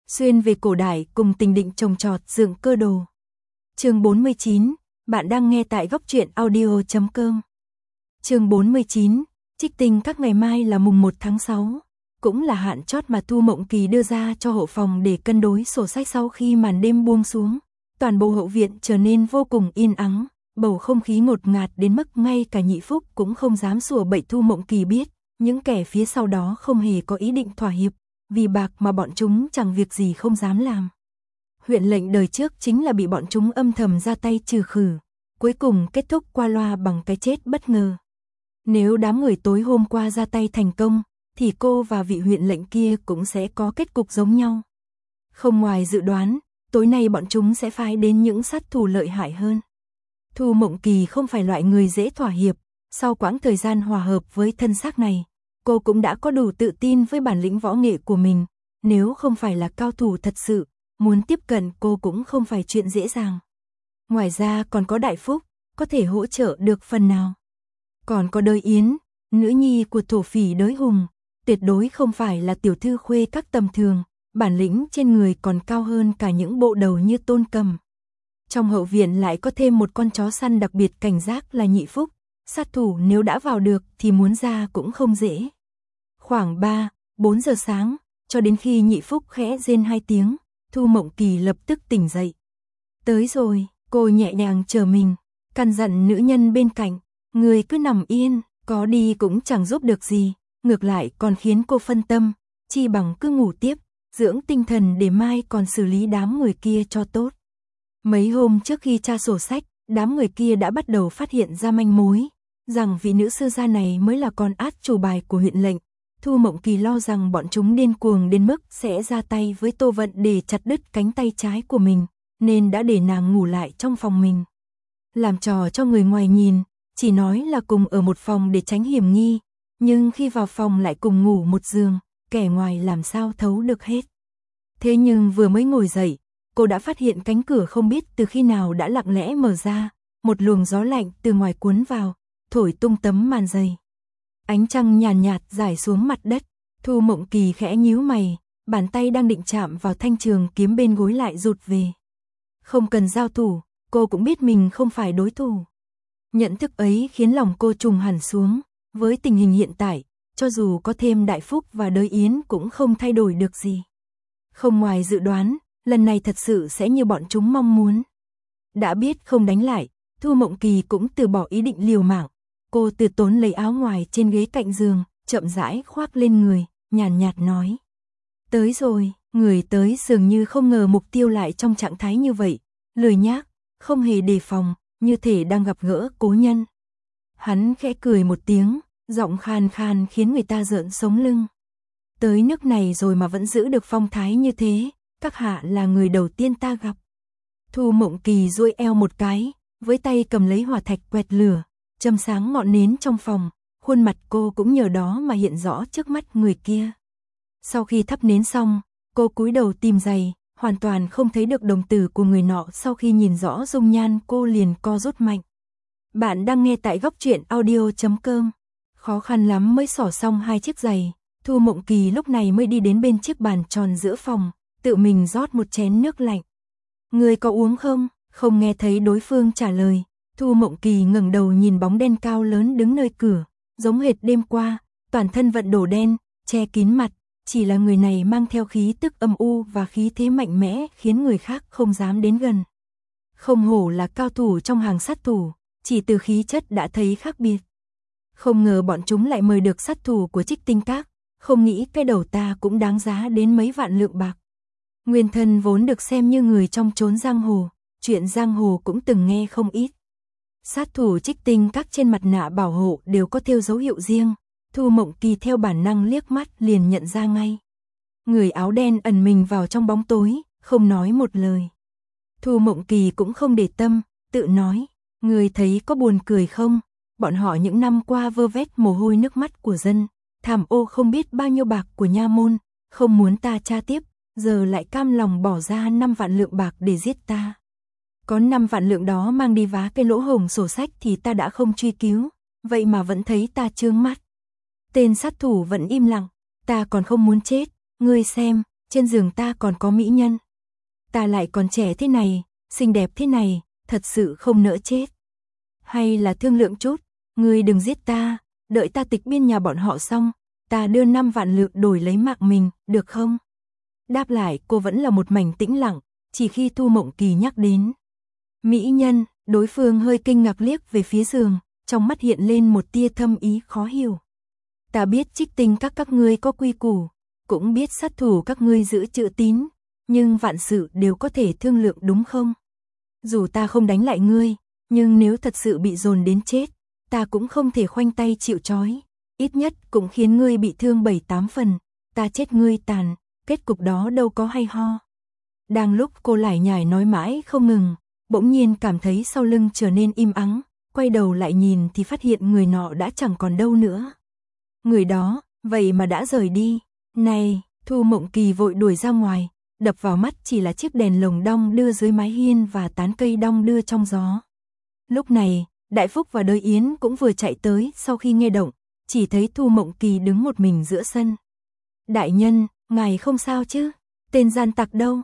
Xuyên về cổ đại cùng Tình Định trồng trọt dựng cơ đồ. Chương 49, bạn đang nghe tại góc truyện audio.com. Chương 49, Trích Tinh Các ngày mai là mùng 1 tháng 6, cũng là hạn chót mà Thu Mộng Kỳ đưa ra cho hộ phòng để cân đối sổ sách. Sau khi màn đêm buông xuống, toàn bộ hậu viện trở nên vô cùng yên ắng, bầu không khí ngột ngạt đến mức ngay cả Nhị Phúc cũng không dám sủa bậy. Thu Mộng Kỳ biết, những kẻ phía sau đó không hề có ý định thỏa hiệp, vì bạc mà bọn chúng chẳng việc gì không dám làm. Huyện lệnh đời trước chính là bị bọn chúng âm thầm ra tay trừ khử, cuối cùng kết thúc qua loa bằng cái chết bất ngờ. Nếu đám người tối hôm qua ra tay thành công, thì cô và vị huyện lệnh kia cũng sẽ có kết cục giống nhau. Không ngoài dự đoán, tối nay bọn chúng sẽ phái đến những sát thủ lợi hại hơn. Thu Mộng Kỳ không phải loại người dễ thỏa hiệp, sau quãng thời gian hòa hợp với thân xác này, cô cũng đã có đủ tự tin với bản lĩnh võ nghệ của mình, nếu không phải là cao thủ thật sự, muốn tiếp cận cô cũng không phải chuyện dễ dàng. Ngoài ra còn có Đại Phúc, có thể hỗ trợ được phần nào. Còn có Đới Yến, nữ nhi của thổ phỉ Đới Hùng, tuyệt đối không phải là tiểu thư khuê các tầm thường, bản lĩnh trên người còn cao hơn cả những bộ đầu như Tôn Cầm. Trong hậu viện lại có thêm một con chó săn đặc biệt cảnh giác là Nhị Phúc, sát thủ nếu đã vào được thì muốn ra cũng không dễ. Khoảng 3-4 giờ sáng, cho đến khi Nhị Phúc khẽ rên 2 tiếng, Thu Mộng Kỳ lập tức tỉnh dậy. Tới rồi, cô nhẹ nhàng chờ mình, căn dặn nữ nhân bên cạnh, người cứ nằm yên, có đi cũng chẳng giúp được gì, ngược lại còn khiến cô phân tâm, chi bằng cứ ngủ tiếp, dưỡng tinh thần để mai còn xử lý đám người kia cho tốt. Mấy hôm trước khi tra sổ sách, đám người kia đã bắt đầu phát hiện ra manh mối, rằng vị nữ sư gia này mới là con át chủ bài của huyện lệnh. Thu Mộng Kỳ lo rằng bọn chúng điên cuồng đến mức sẽ ra tay với Tô Vận để chặt đứt cánh tay trái của mình, nên đã để nàng ngủ lại trong phòng mình. Làm trò cho người ngoài nhìn, chỉ nói là cùng ở một phòng để tránh hiểm nghi, nhưng khi vào phòng lại cùng ngủ một giường, kẻ ngoài làm sao thấu được hết. Thế nhưng vừa mới ngồi dậy, cô đã phát hiện cánh cửa không biết từ khi nào đã lặng lẽ mở ra, một luồng gió lạnh từ ngoài cuốn vào, thổi tung tấm màn dày. Ánh trăng nhàn nhạt rải xuống mặt đất, Thu Mộng Kỳ khẽ nhíu mày, bàn tay đang định chạm vào thanh trường kiếm bên gối lại rụt về. Không cần giao thủ, cô cũng biết mình không phải đối thủ. Nhận thức ấy khiến lòng cô trùng hẳn xuống, với tình hình hiện tại, cho dù có thêm Đại Phúc và Đới Yến cũng không thay đổi được gì. Không ngoài dự đoán, lần này thật sự sẽ như bọn chúng mong muốn. Đã biết không đánh lại, Thu Mộng Kỳ cũng từ bỏ ý định liều mạng. Cô từ tốn lấy áo ngoài trên ghế cạnh giường, chậm rãi khoác lên người, nhàn nhạt nói. Tới rồi, người tới dường như không ngờ mục tiêu lại trong trạng thái như vậy, lười nhác, không hề đề phòng, như thể đang gặp gỡ cố nhân. Hắn khẽ cười một tiếng, giọng khan khan khiến người ta rợn sống lưng. Tới nước này rồi mà vẫn giữ được phong thái như thế, các hạ là người đầu tiên ta gặp. Thu Mộng Kỳ duỗi eo một cái, với tay cầm lấy hỏa thạch quẹt lửa, châm sáng ngọn nến trong phòng, khuôn mặt cô cũng nhờ đó mà hiện rõ trước mắt người kia. Sau khi thắp nến xong, cô cúi đầu tìm giày, hoàn toàn không thấy được đồng tử của người nọ. Sau khi nhìn rõ dung nhan cô liền co rút mạnh. Bạn đang nghe tại góc truyện audio.com. Khó khăn lắm mới xỏ xong 2 chiếc giày, Thu Mộng Kỳ lúc này mới đi đến bên chiếc bàn tròn giữa phòng, tự mình rót một chén nước lạnh. Người có uống không? Không nghe thấy đối phương trả lời. Thu Mộng Kỳ ngẩng đầu nhìn bóng đen cao lớn đứng nơi cửa, giống hệt đêm qua, toàn thân vận đồ đen, che kín mặt, chỉ là người này mang theo khí tức âm u và khí thế mạnh mẽ khiến người khác không dám đến gần. Không hổ là cao thủ trong hàng sát thủ, chỉ từ khí chất đã thấy khác biệt. Không ngờ bọn chúng lại mời được sát thủ của Trích Tinh Các, không nghĩ cái đầu ta cũng đáng giá đến mấy vạn lượng bạc. Nguyên thân vốn được xem như người trong chốn giang hồ, chuyện giang hồ cũng từng nghe không ít. Sát thủ Trích Tinh Các trên mặt nạ bảo hộ đều có thêu dấu hiệu riêng, Thu Mộng Kỳ theo bản năng liếc mắt liền nhận ra ngay. Người áo đen ẩn mình vào trong bóng tối, không nói một lời. Thu Mộng Kỳ cũng không để tâm, tự nói, người thấy có buồn cười không? Bọn họ những năm qua vơ vét mồ hôi nước mắt của dân, thảm ô không biết bao nhiêu bạc của nha môn, không muốn ta tra tiếp, giờ lại cam lòng bỏ ra 5 vạn lượng bạc để giết ta. Có 5 vạn lượng đó mang đi vá cái lỗ hổng sổ sách thì ta đã không truy cứu, vậy mà vẫn thấy ta trướng mắt. Tên sát thủ vẫn im lặng, ta còn không muốn chết, ngươi xem, trên giường ta còn có mỹ nhân. Ta lại còn trẻ thế này, xinh đẹp thế này, thật sự không nỡ chết. Hay là thương lượng chút, ngươi đừng giết ta, đợi ta tịch biên nhà bọn họ xong, ta đưa 5 vạn lượng đổi lấy mạng mình, được không? Đáp lại cô vẫn là một mảnh tĩnh lặng, chỉ khi Thu Mộng Kỳ nhắc đến mỹ nhân, đối phương hơi kinh ngạc liếc về phía giường, trong mắt hiện lên một tia thâm ý khó hiểu. Ta biết Trích Tinh các ngươi có quy củ, cũng biết sát thủ các ngươi giữ chữ tín, nhưng vạn sự đều có thể thương lượng đúng không? Dù ta không đánh lại ngươi, nhưng nếu thật sự bị dồn đến chết, ta cũng không thể khoanh tay chịu trói, ít nhất cũng khiến ngươi bị thương 7-8 phần, ta chết ngươi tàn, kết cục đó đâu có hay ho. Đang lúc cô lải nhải nói mãi không ngừng, bỗng nhiên cảm thấy sau lưng trở nên im ắng, quay đầu lại nhìn thì phát hiện người nọ đã chẳng còn đâu nữa. Người đó, vậy mà đã rời đi. Này, Thu Mộng Kỳ vội đuổi ra ngoài, đập vào mắt chỉ là chiếc đèn lồng đong đưa dưới mái hiên và tán cây đong đưa trong gió. Lúc này, Đại Phúc và Đới Yến cũng vừa chạy tới sau khi nghe động, chỉ thấy Thu Mộng Kỳ đứng một mình giữa sân. Đại nhân, ngài không sao chứ? Tên gian tặc đâu?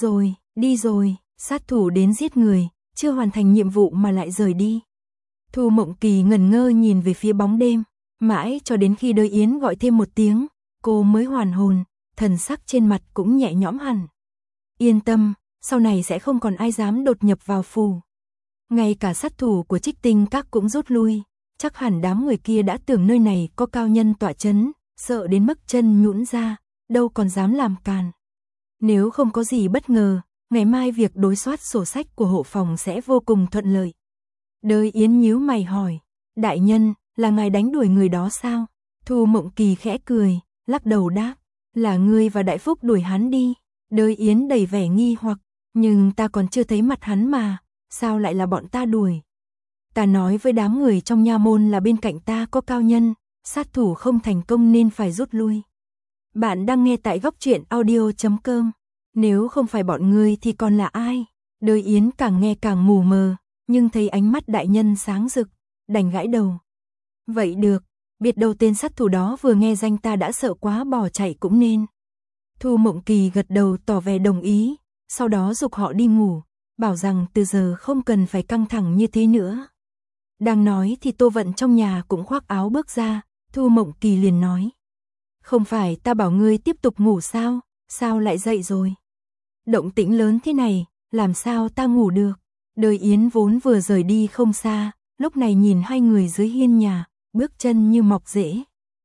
Đi rồi, sát thủ đến giết người, chưa hoàn thành nhiệm vụ mà lại rời đi. Thu Mộng Kỳ ngẩn ngơ nhìn về phía bóng đêm, mãi cho đến khi Đới Yến gọi thêm một tiếng, cô mới hoàn hồn, thần sắc trên mặt cũng nhẹ nhõm hẳn. Yên tâm, sau này sẽ không còn ai dám đột nhập vào phủ. Ngay cả sát thủ của Trích Tinh các cũng rút lui, chắc hẳn đám người kia đã tưởng nơi này có cao nhân tọa chấn, sợ đến mức chân nhũn ra, đâu còn dám làm càn. Nếu không có gì bất ngờ, ngày mai việc đối soát sổ sách của hộ phòng sẽ vô cùng thuận lợi. Đới Yến nhíu mày hỏi, đại nhân, là ngài đánh đuổi người đó sao? Thu Mộng Kỳ khẽ cười, lắc đầu đáp, là ngươi và Đại Phúc đuổi hắn đi. Đới Yến đầy vẻ nghi hoặc, nhưng ta còn chưa thấy mặt hắn mà, sao lại là bọn ta đuổi? Ta nói với đám người trong nha môn là bên cạnh ta có cao nhân, sát thủ không thành công nên phải rút lui. Bạn đang nghe tại Góc Truyện Audio.com. Nếu không phải bọn ngươi thì còn là ai? Đới Yến càng nghe càng mù mờ, nhưng thấy ánh mắt đại nhân sáng rực, đành gãi đầu. Vậy được, biết đâu tên sát thủ đó vừa nghe danh ta đã sợ quá bỏ chạy cũng nên. Thu Mộng Kỳ gật đầu tỏ vẻ đồng ý, sau đó giục họ đi ngủ, bảo rằng từ giờ không cần phải căng thẳng như thế nữa. Đang nói thì Tô Vận trong nhà cũng khoác áo bước ra, Thu Mộng Kỳ liền nói. Không phải ta bảo ngươi tiếp tục ngủ sao, sao lại dậy rồi? Động tĩnh lớn thế này, làm sao ta ngủ được? Đới Yến vốn vừa rời đi không xa, lúc này nhìn hai người dưới hiên nhà, bước chân như mọc rễ.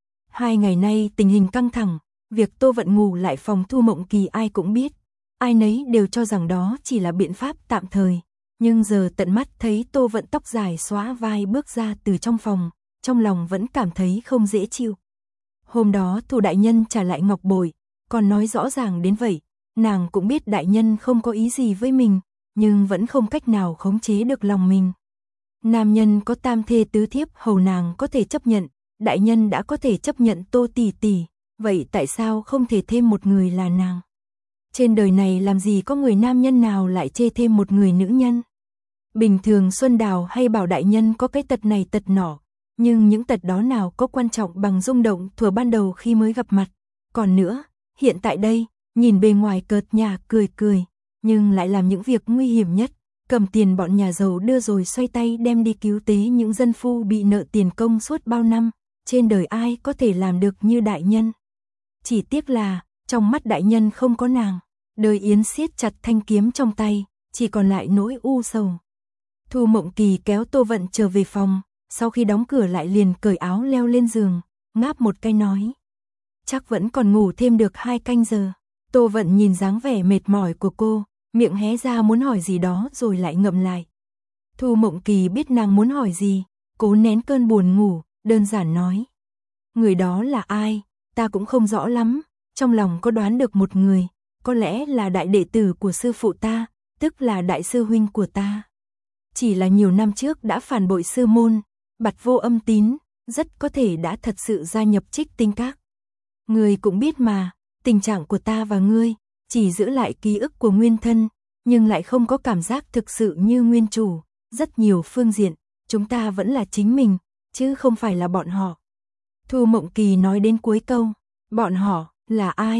2 ngày nay tình hình căng thẳng, việc Tô Vận ngủ lại phòng Thu Mộng Kỳ ai cũng biết, ai nấy đều cho rằng đó chỉ là biện pháp tạm thời, nhưng giờ tận mắt thấy Tô Vận tóc dài xõa vai bước ra từ trong phòng, trong lòng vẫn cảm thấy không dễ chịu. Hôm đó Thu đại nhân trả lại ngọc bội, còn nói rõ ràng đến vậy, nàng cũng biết đại nhân không có ý gì với mình, nhưng vẫn không cách nào khống chế được lòng mình. Nam nhân có tam thê tứ thiếp hầu nàng có thể chấp nhận, đại nhân đã có thể chấp nhận Tô tỷ tỷ, vậy tại sao không thể thêm một người là nàng? Trên đời này làm gì có người nam nhân nào lại chê thêm một người nữ nhân? Bình thường Xuân Đào hay bảo đại nhân có cái tật này tật nọ, nhưng những tật đó nào có quan trọng bằng rung động thuở ban đầu khi mới gặp mặt. Còn nữa, hiện tại đây, nhìn bề ngoài cợt nhả cười cười, nhưng lại làm những việc nguy hiểm nhất, cầm tiền bọn nhà giàu đưa rồi xoay tay đem đi cứu tế những dân phu bị nợ tiền công suốt bao năm, trên đời ai có thể làm được như đại nhân. Chỉ tiếc là, trong mắt đại nhân không có nàng. Đới Yến siết chặt thanh kiếm trong tay, chỉ còn lại nỗi u sầu. Thu Mộng Kỳ kéo Tô Vận trở về phòng, sau khi đóng cửa lại liền cởi áo leo lên giường, ngáp một cái nói. Chắc vẫn còn ngủ thêm được 2 canh giờ. Tô Vận nhìn dáng vẻ mệt mỏi của cô, miệng hé ra muốn hỏi gì đó rồi lại ngậm lại. Thu Mộng Kỳ biết nàng muốn hỏi gì, cố nén cơn buồn ngủ, đơn giản nói. Người đó là ai, ta cũng không rõ lắm, trong lòng có đoán được một người, có lẽ là đại đệ tử của sư phụ ta, tức là đại sư huynh của ta. Chỉ là nhiều năm trước đã phản bội sư môn, bặt vô âm tín, rất có thể đã thật sự gia nhập Trích Tinh các. Ngươi cũng biết mà, tình trạng của ta và ngươi, chỉ giữ lại ký ức của nguyên thân, nhưng lại không có cảm giác thực sự như nguyên chủ, rất nhiều phương diện, chúng ta vẫn là chính mình, chứ không phải là bọn họ. Thu Mộng Kỳ nói đến cuối câu, bọn họ, là ai?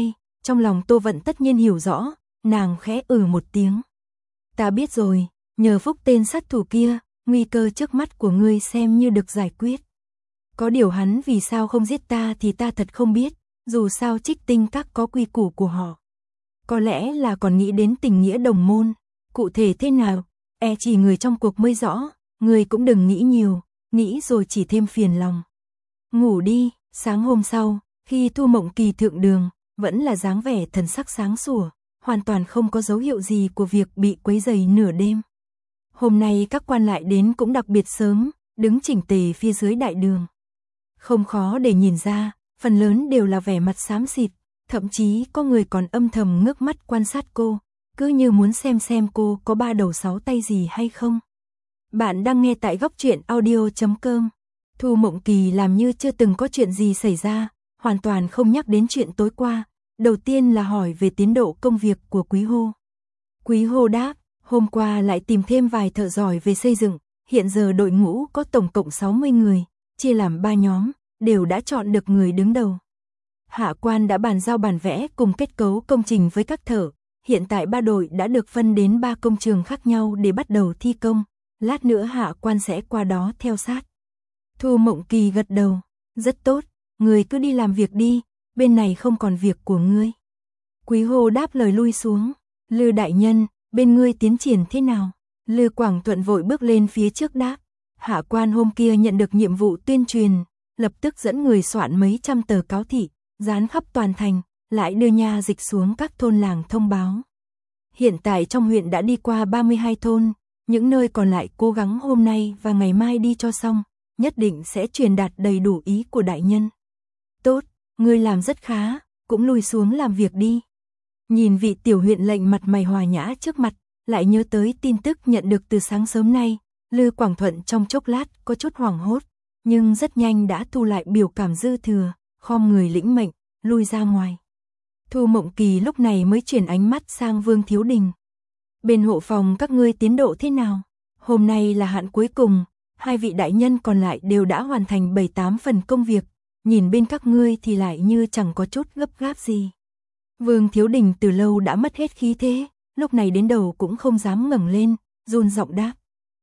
Trong lòng Tô Vận tất nhiên hiểu rõ, nàng khẽ một tiếng. Ta biết rồi, nhờ phúc tên sát thủ kia, nguy cơ trước mắt của ngươi xem như được giải quyết. Có điều hắn vì sao không giết ta thì ta thật không biết, dù sao Trích Tinh Các có quy củ của họ. Có lẽ là còn nghĩ đến tình nghĩa đồng môn, cụ thể thế nào, chỉ người trong cuộc mới rõ, ngươi cũng đừng nghĩ nhiều, nghĩ rồi chỉ thêm phiền lòng. Ngủ đi. Sáng hôm sau, khi Thu Mộng Kỳ thượng đường, vẫn là dáng vẻ thần sắc sáng sủa, hoàn toàn không có dấu hiệu gì của việc bị quấy rầy nửa đêm. Hôm nay các quan lại đến cũng đặc biệt sớm, đứng chỉnh tề phía dưới đại đường. Không khó để nhìn ra, phần lớn đều là vẻ mặt xám xịt, thậm chí có người còn âm thầm ngước mắt quan sát cô, cứ như muốn xem cô có ba đầu sáu tay gì hay không. Bạn đang nghe tại Góc Truyện Audio.com. Thu Mộng Kỳ làm như chưa từng có chuyện gì xảy ra, hoàn toàn không nhắc đến chuyện tối qua. Đầu tiên là hỏi về tiến độ công việc của Quý Hô. Quý Hô đáp, hôm qua lại tìm thêm vài thợ giỏi về xây dựng, hiện giờ đội ngũ có tổng cộng 60 người, chia làm 3 nhóm, đều đã chọn được người đứng đầu. Hạ quan đã bàn giao bản vẽ cùng kết cấu công trình với các thợ, hiện tại 3 đội đã được phân đến 3 công trường khác nhau để bắt đầu thi công, lát nữa hạ quan sẽ qua đó theo sát. Thu Mộng Kỳ gật đầu, rất tốt, người cứ đi làm việc đi, bên này không còn việc của ngươi. Quý Hô đáp lời lui xuống, Lư đại nhân, bên ngươi tiến triển thế nào? Lư Quảng Thuận vội bước lên phía trước đáp, hạ quan hôm kia nhận được nhiệm vụ tuyên truyền, lập tức dẫn người soạn mấy trăm tờ cáo thị, dán khắp toàn thành, lại đưa nha dịch xuống các thôn làng thông báo. Hiện tại trong huyện đã đi qua 32 thôn, những nơi còn lại cố gắng hôm nay và ngày mai đi cho xong, nhất định sẽ truyền đạt đầy đủ ý của đại nhân. Tốt, ngươi làm rất khá, cũng lui xuống làm việc đi. Nhìn vị tiểu huyện lệnh mặt mày hòa nhã trước mặt, lại nhớ tới tin tức nhận được từ sáng sớm nay, Lư Quảng Thuận trong chốc lát có chút hoảng hốt, nhưng rất nhanh đã thu lại biểu cảm dư thừa, khom người lĩnh mệnh, lui ra ngoài. Thu Mộng Kỳ lúc này mới chuyển ánh mắt sang Vương Thiếu Đình. Bên hộ phòng các ngươi tiến độ thế nào? Hôm nay là hạn cuối cùng, hai vị đại nhân còn lại đều đã hoàn thành 7-8 phần công việc, nhìn bên các ngươi thì lại như chẳng có chút gấp gáp gì. Vương Thiếu Đình từ lâu đã mất hết khí thế, lúc này đến đầu cũng không dám ngẩng lên, run giọng đáp.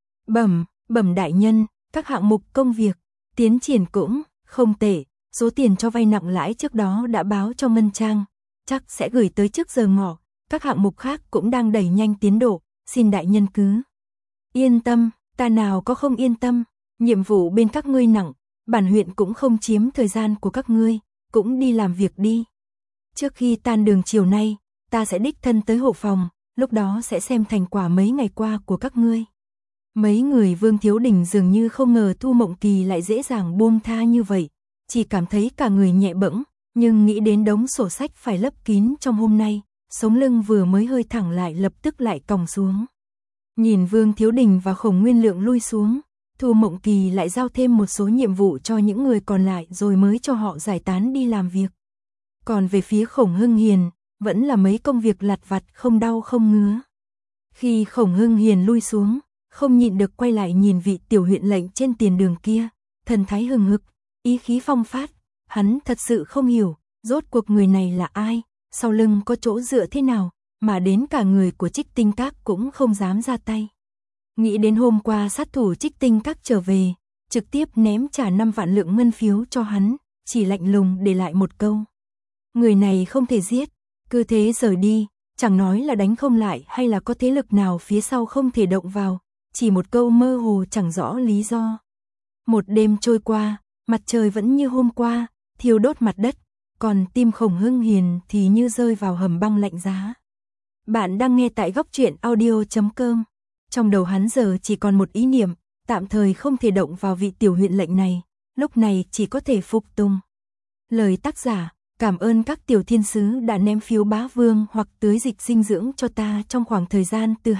Bẩm đại nhân, các hạng mục công việc, tiến triển cũng không tệ, số tiền cho vay nặng lãi trước đó đã báo cho Ngân Trang, chắc sẽ gửi tới trước giờ ngọ, các hạng mục khác cũng đang đẩy nhanh tiến độ, xin đại nhân cứ yên tâm, ta nào có không yên tâm, nhiệm vụ bên các ngươi nặng, bản huyện cũng không chiếm thời gian của các ngươi, cũng đi làm việc đi. Trước khi tan đường chiều nay, ta sẽ đích thân tới hộ phòng, lúc đó sẽ xem thành quả mấy ngày qua của các ngươi. Mấy người Vương Thiếu Đình dường như không ngờ Thu Mộng Kỳ lại dễ dàng buông tha như vậy, chỉ cảm thấy cả người nhẹ bẫng, nhưng nghĩ đến đống sổ sách phải lấp kín trong hôm nay, sống lưng vừa mới hơi thẳng lại lập tức lại còng xuống. Nhìn Vương Thiếu Đình và Khổng Nguyên Lượng lui xuống, Thu Mộng Kỳ lại giao thêm một số nhiệm vụ cho những người còn lại rồi mới cho họ giải tán đi làm việc. Còn về phía Khổng Hưng Hiền, vẫn là mấy công việc lặt vặt không đau không ngứa. Khi Khổng Hưng Hiền lui xuống, không nhịn được quay lại nhìn vị tiểu huyện lệnh trên tiền đường kia, thần thái hừng hực, ý khí phong phát, hắn thật sự không hiểu, rốt cuộc người này là ai, sau lưng có chỗ dựa thế nào, mà đến cả người của Trích Tinh Các cũng không dám ra tay. Nghĩ đến hôm qua sát thủ Trích Tinh Các trở về, trực tiếp ném trả 5 vạn lượng ngân phiếu cho hắn, chỉ lạnh lùng để lại một câu. Người này không thể giết, cứ thế rời đi, chẳng nói là đánh không lại hay là có thế lực nào phía sau không thể động vào, chỉ một câu mơ hồ chẳng rõ lý do. Một đêm trôi qua, mặt trời vẫn như hôm qua, thiêu đốt mặt đất, còn tim Khổng Hưng Hiền thì như rơi vào hầm băng lạnh giá. Bạn đang nghe tại Góc Truyện Audio.com. Trong đầu hắn giờ chỉ còn một ý niệm, tạm thời không thể động vào vị tiểu huyện lệnh này, lúc này chỉ có thể phục tùng. Lời tác giả, cảm ơn các tiểu thiên sứ đã ném phiếu bá vương hoặc tưới dịch dinh dưỡng cho ta trong khoảng thời gian từ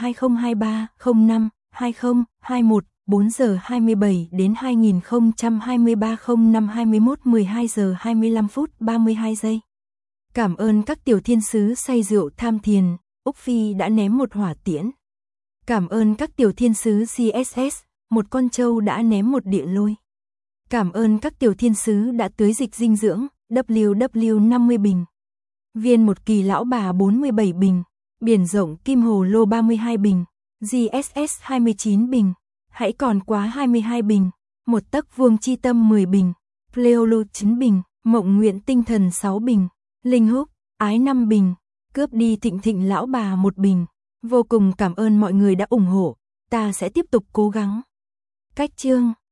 2023-05-2021, 4 giờ 27 đến 2023-05-21, 12 giờ 25 phút 32 giây. Cảm ơn các tiểu thiên sứ say rượu tham thiền, Úc Phi đã ném một hỏa tiễn. Cảm ơn các tiểu thiên sứ CSS, một con trâu đã ném một địa lôi. Cảm ơn các tiểu thiên sứ đã tưới dịch dinh dưỡng, WW 50 bình. Viên một kỳ lão bà 47 bình, biển rộng Kim Hồ Lô 32 bình, GSS 29 bình, hãy còn quá 22 bình, một tấc vuông chi tâm 10 bình, Pleolu 9 bình, mộng nguyện tinh thần 6 bình, linh húc, ái 5 bình, cướp đi thịnh thịnh lão bà 1 bình. Vô cùng cảm ơn mọi người đã ủng hộ, ta sẽ tiếp tục cố gắng. Cách chương